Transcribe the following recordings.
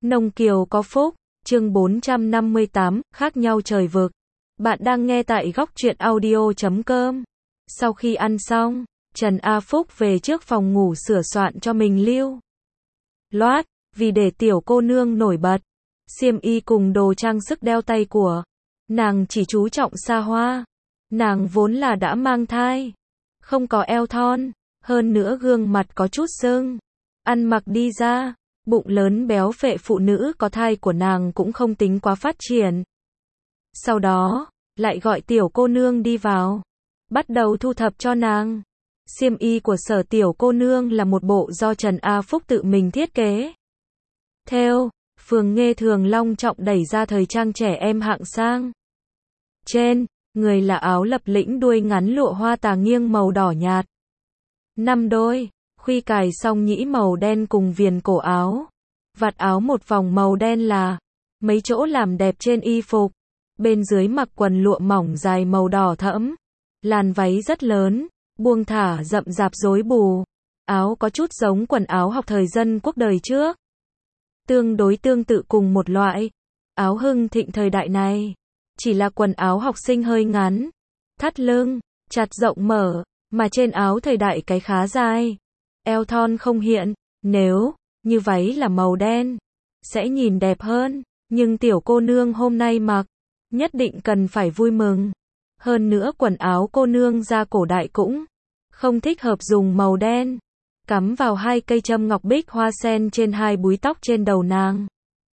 Nông Kiều có phúc, chương 458, khác nhau trời vực. Bạn đang nghe tại góc truyện audio.com. Sau khi ăn xong, Trần A Phúc về trước phòng ngủ sửa soạn cho mình lưu loát, vì để tiểu cô nương nổi bật. Xiêm y cùng đồ trang sức đeo tay của nàng chỉ chú trọng xa hoa. Nàng vốn là đã mang thai, không có eo thon, hơn nữa gương mặt có chút sưng. Ăn mặc đi ra, bụng lớn béo phệ phụ nữ có thai của nàng cũng không tính quá phát triển. Sau đó, lại gọi tiểu cô nương đi vào, bắt đầu thu thập cho nàng. Xiêm y của Sở tiểu cô nương là một bộ do Trần A Phúc tự mình thiết kế. Theo, Phường Nghê thường long trọng đẩy ra thời trang trẻ em hạng sang. Trên, người là áo lập lĩnh đuôi ngắn lụa hoa tà nghiêng màu đỏ nhạt. 5 đôi, khuy cài song nhĩ màu đen cùng viền cổ áo. Vạt áo một vòng màu đen là mấy chỗ làm đẹp trên y phục. Bên dưới mặc quần lụa mỏng dài màu đỏ thẫm. Làn váy rất lớn, buông thả rậm rạp rối bù. Áo có chút giống quần áo học thời dân quốc đời trước. Tương đối tương tự cùng một loại áo hưng thịnh thời đại này. Chỉ là quần áo học sinh hơi ngắn, thắt lưng, chặt rộng mở, mà trên áo thời đại cái khá dài. Eo thon không hiện, nếu như váy là màu đen, sẽ nhìn đẹp hơn, nhưng tiểu cô nương hôm nay mặc, nhất định cần phải vui mừng. Hơn nữa quần áo cô nương ra cổ đại cũng không thích hợp dùng màu đen. Cắm vào 2 cây châm ngọc bích hoa sen trên 2 búi tóc trên đầu nàng.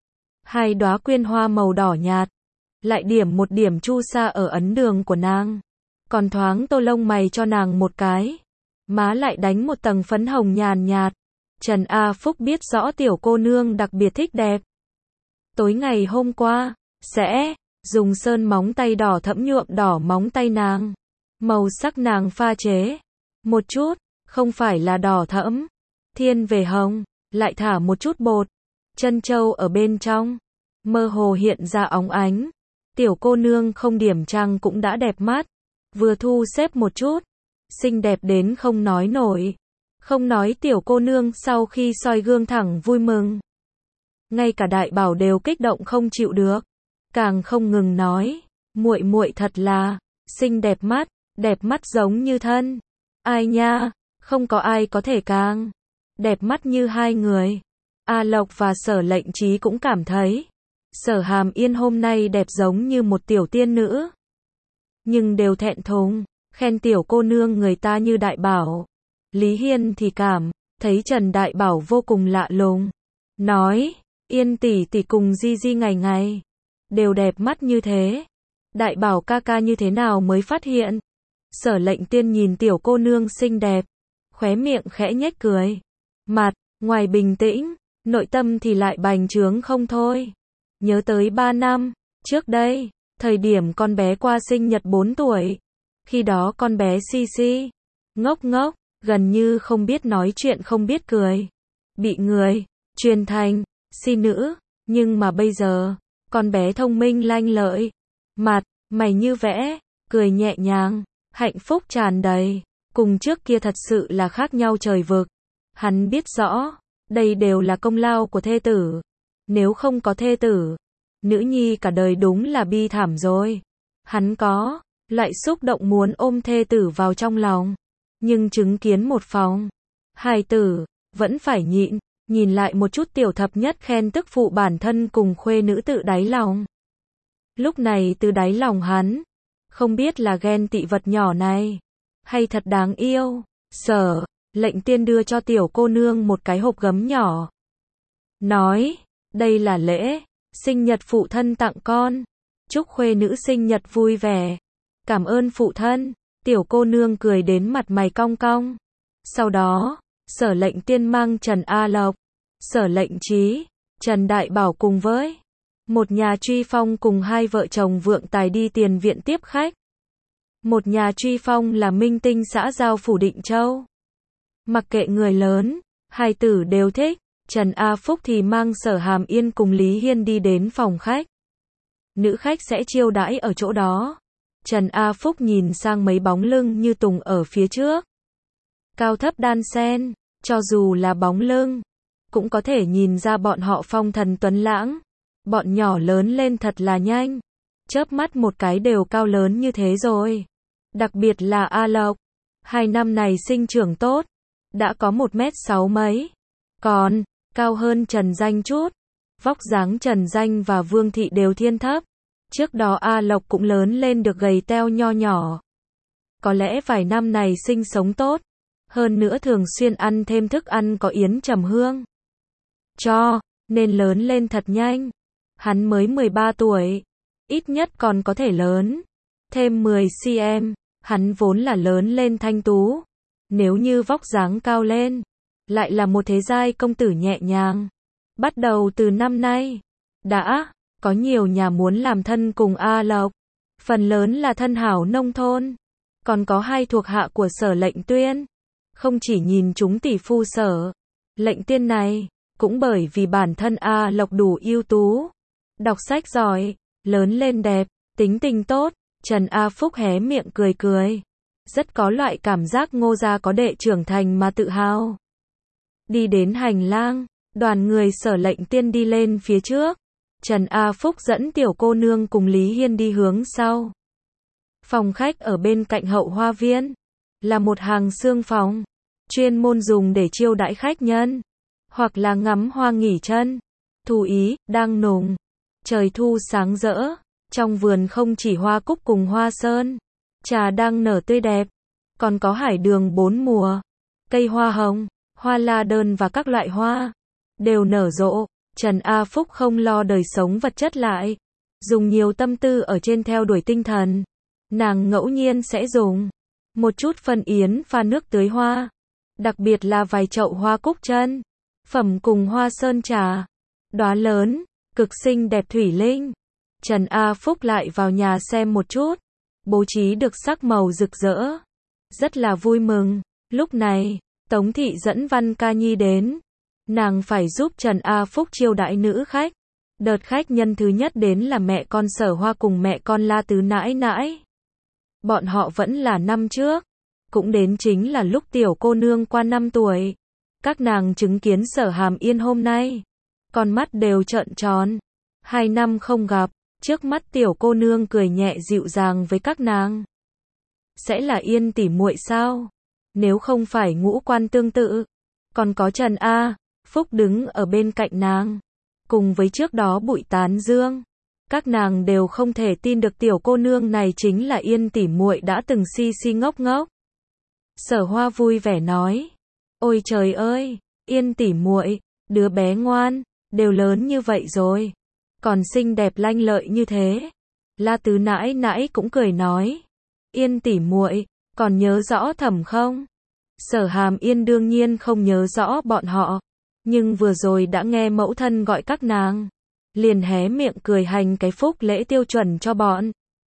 2 đóa quyên hoa màu đỏ nhạt, lại điểm một điểm chu sa ở ấn đường của nàng. Còn thoáng tô lông mày cho nàng một cái. Má lại đánh một tầng phấn hồng nhàn nhạt. Trần A Phúc biết rõ tiểu cô nương đặc biệt thích đẹp. Tối ngày hôm qua, sẽ dùng sơn móng tay đỏ thẫm nhuộm đỏ móng tay nàng. Màu sắc nàng pha chế một chút, không phải là đỏ thẫm, thiên về hồng, lại thả một chút bột chân châu ở bên trong, mơ hồ hiện ra óng ánh. Tiểu cô nương không điểm trang cũng đã đẹp mắt, vừa thu xếp một chút, xinh đẹp đến không nói nổi. Không nói tiểu cô nương sau khi soi gương thẳng vui mừng. Ngay cả đại bảo đều kích động không chịu được, càng không ngừng nói, muội muội thật là xinh đẹp mắt giống như thân. Ai nha, không có ai có thể càng đẹp mắt như hai người. A Lộc và Sở Lệnh Trí cũng cảm thấy Sở Hàm Yên hôm nay đẹp giống như một tiểu tiên nữ. Nhưng đều thẹn thùng, khen tiểu cô nương người ta như đại bảo. Lý Hiên thì cảm thấy Trần Đại Bảo vô cùng lạ lùng. Nói, Yên tỷ tỷ cùng Di Di ngày ngày đều đẹp mắt như thế. Đại Bảo ca ca như thế nào mới phát hiện? Sở Lệnh Tiên nhìn tiểu cô nương xinh đẹp, khóe miệng khẽ nhếch cười. Mặt ngoài bình tĩnh, nội tâm thì lại bành trướng không thôi. Nhớ tới 3 năm trước đây, thời điểm con bé qua sinh nhật 4 tuổi. Khi đó con bé si si, ngốc ngốc, gần như không biết nói chuyện không biết cười. Bị người truyền thành si nữ, nhưng mà bây giờ, con bé thông minh lanh lợi, mặt mày như vẽ, cười nhẹ nhàng, hạnh phúc tràn đầy, cùng trước kia thật sự là khác nhau trời vực. Hắn biết rõ, đây đều là công lao của thê tử. Nếu không có thê tử, nữ nhi cả đời đúng là bi thảm rồi. Hắn có loại xúc động muốn ôm thê tử vào trong lòng, nhưng chứng kiến một phòng hài tử, vẫn phải nhịn, nhìn lại một chút tiểu thập nhất khen tức phụ bản thân cùng khuê nữ tự đáy lòng. Lúc này từ đáy lòng hắn, không biết là ghen tị vật nhỏ này, hay thật đáng yêu. Sở Lệnh Tiên đưa cho tiểu cô nương một cái hộp gấm nhỏ. Nói, đây là lễ sinh nhật phụ thân tặng con. Chúc khuê nữ sinh nhật vui vẻ. Cảm ơn phụ thân. Tiểu cô nương cười đến mặt mày cong cong. Sau đó, Sở Lệnh Tiên mang Trần A Lộc, Sở Lệnh Trí, Trần Đại Bảo cùng với một nhà truy phong cùng 2 vợ chồng vượng tài đi tiền viện tiếp khách. Một nhà truy phong là minh tinh xã giao phủ Định Châu. Mặc kệ người lớn, hai tử đều thích. Trần A Phúc thì mang Sở Hàm Yên cùng Lý Hiên đi đến phòng khách. Nữ khách sẽ chiêu đãi ở chỗ đó. Trần A Phúc nhìn sang mấy bóng lưng như tùng ở phía trước. Cao thấp đan xen, cho dù là bóng lưng, cũng có thể nhìn ra bọn họ phong thần tuấn lãng. Bọn nhỏ lớn lên thật là nhanh. Chớp mắt một cái đều cao lớn như thế rồi. Đặc biệt là A Lộc. 2 năm này sinh trưởng tốt. Đã có 1m6 mấy. Còn, cao hơn Trần Danh chút. Vóc dáng Trần Danh và Vương Thị đều thiên thấp. Trước đó A Lộc cũng lớn lên được gầy teo nho nhỏ. Có lẽ vài năm này sinh sống tốt. Hơn nữa thường xuyên ăn thêm thức ăn có yến trầm hương. Nên lớn lên thật nhanh. Hắn mới 13 tuổi. Ít nhất còn có thể lớn. Thêm 10 cm. Hắn vốn là lớn lên thanh tú. Nếu như vóc dáng cao lên. Lại là một thế giai công tử nhẹ nhàng. Bắt đầu từ năm nay. Đã có nhiều nhà muốn làm thân cùng A Lộc. Phần lớn là thân hảo nông thôn. Còn có 2 thuộc hạ của Sở Lệnh Tuyên. Không chỉ nhìn chúng tỷ phu Sở Lệnh Tuyên này. Cũng bởi vì bản thân A Lộc đủ ưu tú. Đọc sách giỏi. Lớn lên đẹp. Tính tình tốt. Trần A Phúc hé miệng cười cười. Rất có loại cảm giác Ngô gia có đệ trưởng thành mà tự hào. Đi đến hành lang. Đoàn người Sở Lệnh Tuyên đi lên phía trước. Trần A Phúc dẫn tiểu cô nương cùng Lý Hiên đi hướng sau. Phòng khách ở bên cạnh hậu hoa viên. Là một hàng xương phòng. Chuyên môn dùng để chiêu đãi khách nhân. Hoặc là ngắm hoa nghỉ chân. Thu ý, đang nùng. Trời thu sáng rỡ. Trong vườn không chỉ hoa cúc cùng hoa sơn. Trà đang nở tươi đẹp. Còn có hải đường 4 mùa. Cây hoa hồng, hoa la đơn và các loại hoa. Đều nở rộ. Trần A Phúc không lo đời sống vật chất lại. Dùng nhiều tâm tư ở trên theo đuổi tinh thần. Nàng ngẫu nhiên sẽ dùng một chút phân yến pha nước tưới hoa. Đặc biệt là vài chậu hoa cúc chân. Phẩm cùng hoa sơn trà. Đóa lớn, cực xinh đẹp thủy linh. Trần A Phúc lại vào nhà xem một chút. Bố trí được sắc màu rực rỡ. Rất là vui mừng. Lúc này, Tống Thị dẫn Văn Ca Nhi đến. Nàng phải giúp Trần A Phúc chiêu đãi nữ khách. Đợt khách nhân thứ nhất đến là mẹ con Sở Hoa cùng mẹ con La Tứ nãi nãi. Bọn họ vẫn là năm trước. Cũng đến chính là lúc tiểu cô nương qua 5 tuổi. Các nàng chứng kiến Sở Hàm Yên hôm nay. Con mắt đều trợn tròn. 2 năm không gặp. Trước mắt tiểu cô nương cười nhẹ dịu dàng với các nàng. Sẽ là Yên tỷ muội sao? Nếu không phải ngũ quan tương tự. Còn có Trần A Phúc đứng ở bên cạnh nàng. Cùng với trước đó Bụi Tán Dương. Các nàng đều không thể tin được tiểu cô nương này chính là Yên tỷ muội đã từng si si ngốc ngốc. Sở Hoa vui vẻ nói. Ôi trời ơi, Yên tỷ muội, đứa bé ngoan, đều lớn như vậy rồi. Còn xinh đẹp lanh lợi như thế. La Tứ nãi nãi cũng cười nói. Yên tỷ muội, còn nhớ rõ Thẩm không? Sở Hàm Yên đương nhiên không nhớ rõ bọn họ. Nhưng vừa rồi đã nghe mẫu thân gọi các nàng. Liền hé miệng cười hành cái phúc lễ tiêu chuẩn cho bọn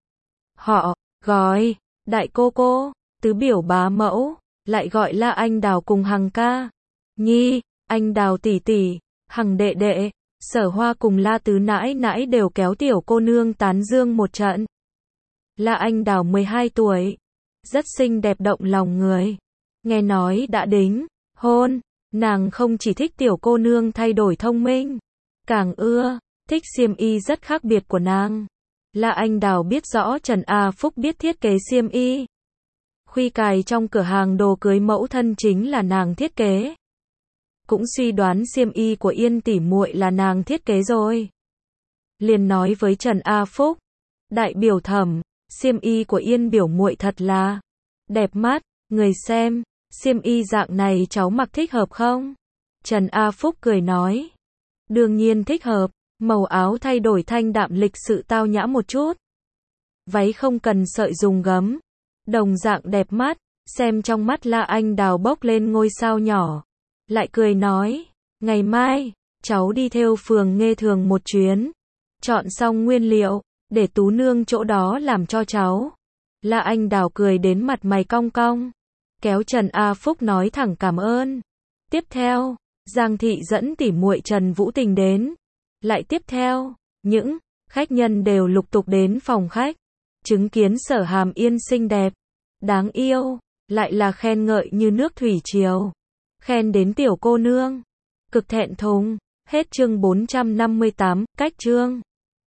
họ. Gọi, đại cô cô, tứ biểu bá mẫu. Lại gọi là anh Đào cùng Hằng ca. Nhi, anh Đào tỷ tỷ, Hằng đệ đệ. Sở Hoa cùng La Tứ nãi nãi đều kéo tiểu cô nương tán dương một trận. La Anh Đào 12 tuổi. Rất xinh đẹp động lòng người. Nghe nói đã đính hôn. Nàng không chỉ thích tiểu cô nương thay đổi thông minh. Càng thích xiêm y rất khác biệt của nàng. La Anh Đào biết rõ Trần A Phúc biết thiết kế xiêm y. Khuy cài trong cửa hàng đồ cưới mẫu thân chính là nàng thiết kế. Cũng suy đoán xiêm y của Yên tỷ muội là nàng thiết kế rồi. Liền nói với Trần A Phúc. Đại biểu Thẩm, xiêm y của Yên biểu muội thật là đẹp mắt, người xem, xiêm y dạng này cháu mặc thích hợp không? Trần A Phúc cười nói. Đương nhiên thích hợp, màu áo thay đổi thanh đạm lịch sự tao nhã một chút. Váy không cần sợi dùng gấm. Đồng dạng đẹp mắt, xem trong mắt La Anh Đào bốc lên ngôi sao nhỏ. Lại cười nói, ngày mai, cháu đi thêu phường Nghê Thường một chuyến. Chọn xong nguyên liệu, để Tú nương chỗ đó làm cho cháu. La Anh Đào cười đến mặt mày cong cong. Kéo Trần A Phúc nói thẳng cảm ơn. Tiếp theo, Giang Thị dẫn tỷ muội Trần Vũ Tình đến. Lại tiếp theo, những khách nhân đều lục tục đến phòng khách. Chứng kiến Sở Hàm Yên xinh đẹp, đáng yêu, lại là khen ngợi như nước thủy triều. Khen đến tiểu cô nương Cực thẹn thùng. Hết chương 458, cách chương.